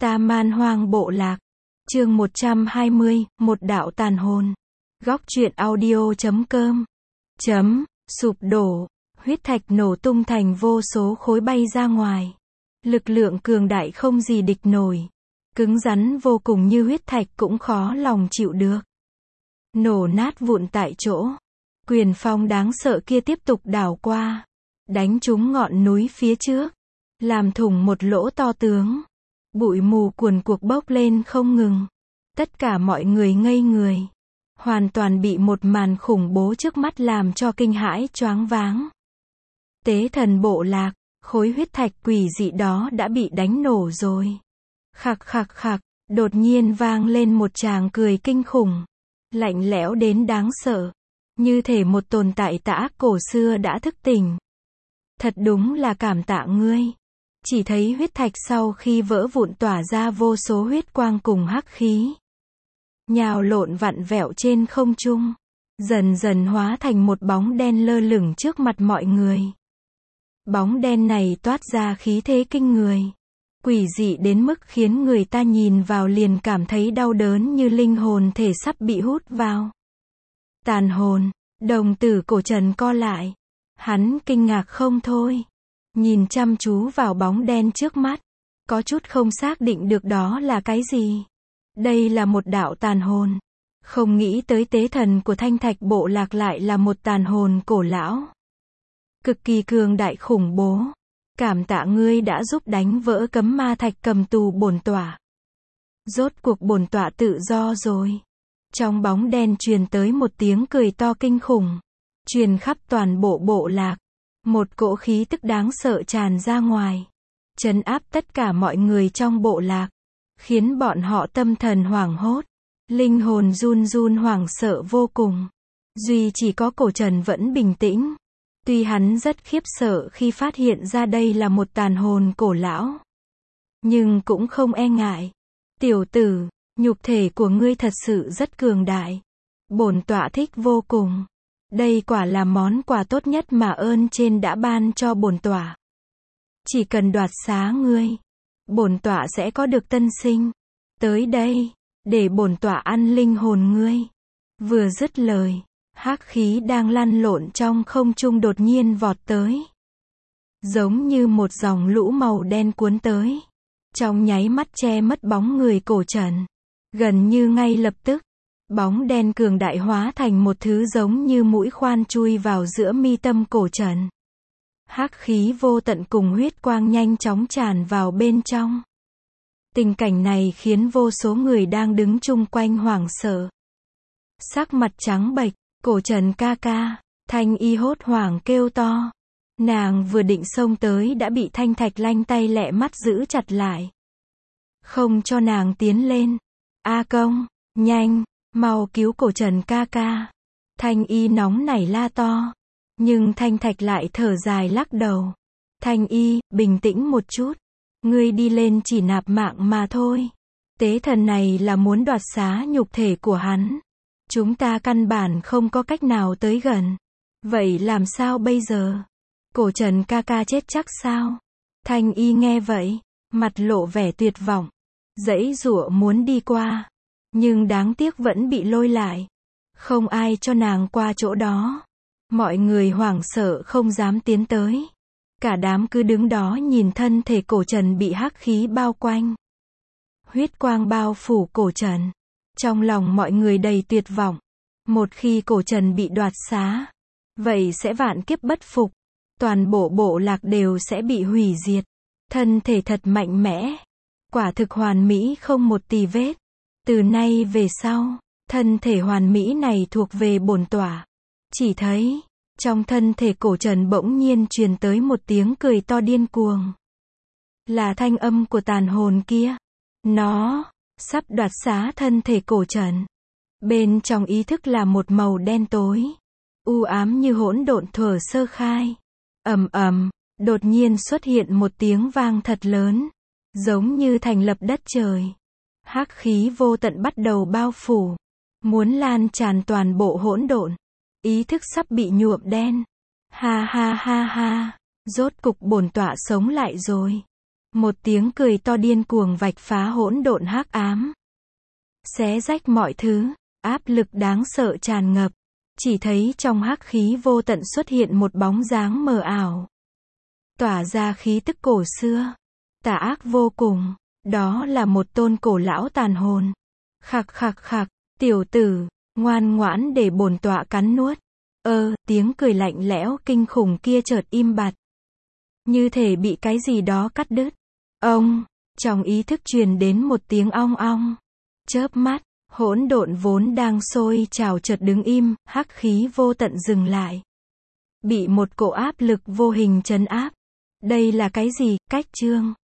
Ta Man Hoang Bộ Lạc. Chương 120, một đạo tàn hồn. Góc truyện audio.com. Sụp đổ. Huyết thạch nổ tung thành vô số khối bay ra ngoài. Lực lượng cường đại không gì địch nổi. Cứng rắn vô cùng như huyết thạch cũng khó lòng chịu được. Nổ nát vụn tại chỗ. Quyền phong đáng sợ kia tiếp tục đảo qua. Đánh trúng ngọn núi phía trước. Làm thủng một lỗ to tướng. Bụi mù cuồn cuộn bốc lên không ngừng. Tất cả mọi người ngây người. Hoàn toàn bị một màn khủng bố trước mắt làm cho kinh hãi choáng váng. Tế thần bộ lạc, khối huyết thạch quỷ dị đó đã bị đánh nổ rồi. Khạc khạc khạc, đột nhiên vang lên một tràng cười kinh khủng. Lạnh lẽo đến đáng sợ. Như thể một tồn tại tà ác cổ xưa đã thức tỉnh. Thật đúng là cảm tạ ngươi. Chỉ thấy huyết thạch sau khi vỡ vụn tỏa ra vô số huyết quang cùng hắc khí. Nhào lộn vặn vẹo trên không trung. Dần dần hóa thành một bóng đen lơ lửng trước mặt mọi người. Bóng đen này toát ra khí thế kinh người. Quỷ dị đến mức khiến người ta nhìn vào liền cảm thấy đau đớn như linh hồn thể sắp bị hút vào. Tàn hồn, đồng tử cổ Trần co lại. Hắn kinh ngạc không thôi. Nhìn chăm chú vào bóng đen trước mắt. Có chút không xác định được đó là cái gì. Đây là một đạo tàn hồn. Không nghĩ tới tế thần của Thanh Thạch bộ lạc lại là một tàn hồn cổ lão. Cực kỳ cường đại khủng bố. Cảm tạ ngươi đã giúp đánh vỡ cấm ma thạch cầm tù bổn tọa. Rốt cuộc bổn tọa tự do rồi. Trong bóng đen truyền tới một tiếng cười to kinh khủng. Truyền khắp toàn bộ bộ lạc. Một cỗ khí tức đáng sợ tràn ra ngoài. Trấn áp tất cả mọi người trong bộ lạc. Khiến bọn họ tâm thần hoảng hốt. Linh hồn run run hoảng sợ vô cùng. Duy chỉ có cổ Trần vẫn bình tĩnh. Tuy hắn rất khiếp sợ khi phát hiện ra đây là một tàn hồn cổ lão. Nhưng cũng không e ngại. Tiểu tử, nhục thể của ngươi thật sự rất cường đại. Bổn tọa thích vô cùng. Đây quả là món quà tốt nhất mà ơn trên đã ban cho bổn tọa. Chỉ cần đoạt xá ngươi, bổn tọa sẽ có được tân sinh. Tới đây, để bổn tọa ăn linh hồn ngươi. Vừa dứt lời, hắc khí đang lăn lộn trong không trung đột nhiên vọt tới. Giống như một dòng lũ màu đen cuốn tới. Trong nháy mắt che mất bóng người cổ Trần. Gần như ngay lập tức, bóng đen cường đại hóa thành một thứ giống như mũi khoan chui vào giữa mi tâm cổ Trần. Hắc khí vô tận cùng huyết quang nhanh chóng tràn vào bên trong. Tình cảnh này khiến vô số người đang đứng chung quanh hoảng sợ. Sắc mặt trắng bệch, cổ Trần ca ca, Thanh Y hốt hoảng kêu to. Nàng vừa định xông tới đã bị Thanh Thạch lanh tay lẹ mắt giữ chặt lại. Không cho nàng tiến lên. A Công, nhanh, mau cứu cổ Trần ca ca. Thanh Y nóng nảy la to. Nhưng Thanh Thạch lại thở dài lắc đầu. Thanh Y, bình tĩnh một chút. Ngươi đi lên chỉ nạp mạng mà thôi. Tế thần này là muốn đoạt xá nhục thể của hắn. Chúng ta căn bản không có cách nào tới gần. Vậy làm sao bây giờ? Cổ Trần ca ca chết chắc sao? Thanh Y nghe vậy, mặt lộ vẻ tuyệt vọng. Giãy giụa muốn đi qua. Nhưng đáng tiếc vẫn bị lôi lại. Không ai cho nàng qua chỗ đó. Mọi người hoảng sợ không dám tiến tới. Cả đám cứ đứng đó nhìn thân thể cổ Trần bị hắc khí bao quanh. Huyết quang bao phủ cổ Trần. Trong lòng mọi người đầy tuyệt vọng. Một khi cổ Trần bị đoạt xá, vậy sẽ vạn kiếp bất phục. Toàn bộ bộ lạc đều sẽ bị hủy diệt. Thân thể thật mạnh mẽ. Quả thực hoàn mỹ không một tì vết. Từ nay về sau, thân thể hoàn mỹ này thuộc về bổn tọa. Chỉ thấy, trong thân thể cổ Trần bỗng nhiên truyền tới một tiếng cười to điên cuồng. Là thanh âm của tàn hồn kia. Nó sắp đoạt xá thân thể cổ Trần. Bên trong ý thức là một màu đen tối. U ám như hỗn độn thuở sơ khai. Ầm ầm, đột nhiên xuất hiện một tiếng vang thật lớn. Giống như thành lập đất trời. Hắc khí vô tận bắt đầu bao phủ. Muốn lan tràn toàn bộ hỗn độn. Ý thức sắp bị nhuộm đen. Ha ha ha ha. Rốt cục bổn tọa sống lại rồi. Một tiếng cười to điên cuồng vạch phá hỗn độn hắc ám. Xé rách mọi thứ, áp lực đáng sợ tràn ngập. Chỉ thấy trong hắc khí vô tận xuất hiện một bóng dáng mờ ảo. Tỏa ra khí tức cổ xưa. Tà ác vô cùng. Đó là một tôn cổ lão tàn hồn. Khặc khặc khặc, tiểu tử, ngoan ngoãn để bổn tọa cắn nuốt. Tiếng cười lạnh lẽo kinh khủng kia chợt im bặt. Như thể bị cái gì đó cắt đứt. Trong ý thức truyền đến một tiếng ong ong. Chớp mắt, hỗn độn vốn đang sôi trào chợt đứng im, hắc khí vô tận dừng lại. Bị một cỗ áp lực vô hình trấn áp. Đây là cái gì? Cách chương.